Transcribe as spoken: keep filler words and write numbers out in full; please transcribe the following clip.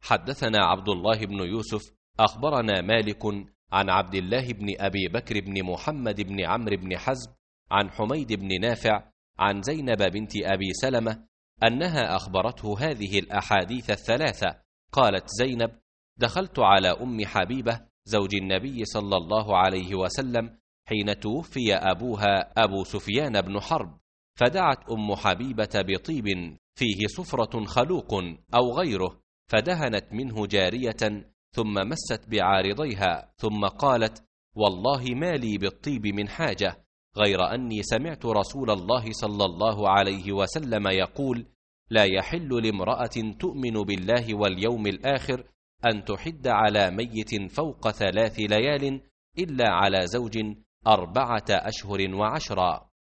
حدثنا عبد الله بن يوسف أخبرنا مالك عن عبد الله بن أبي بكر بن محمد بن عمرو بن حزم عن حميد بن نافع عن زينب بنت أبي سلمة أنها أخبرته هذه الأحاديث الثلاثة. قالت زينب: دخلت على أم حبيبة زوج النبي صلى الله عليه وسلم حين توفي أبوها أبو سفيان بن حرب، فدعت أم حبيبة بطيب فيه صفرة خلوق أو غيره، فدهنت منه جارية ثم مست بعارضيها، ثم قالت: والله ما لي بالطيب من حاجة، غير أني سمعت رسول الله صلى الله عليه وسلم يقول: لا يحل لامرأة تؤمن بالله واليوم الآخر أن تحد على ميت فوق ثلاث ليال إلا على زوج أربعة أشهر وعشرا.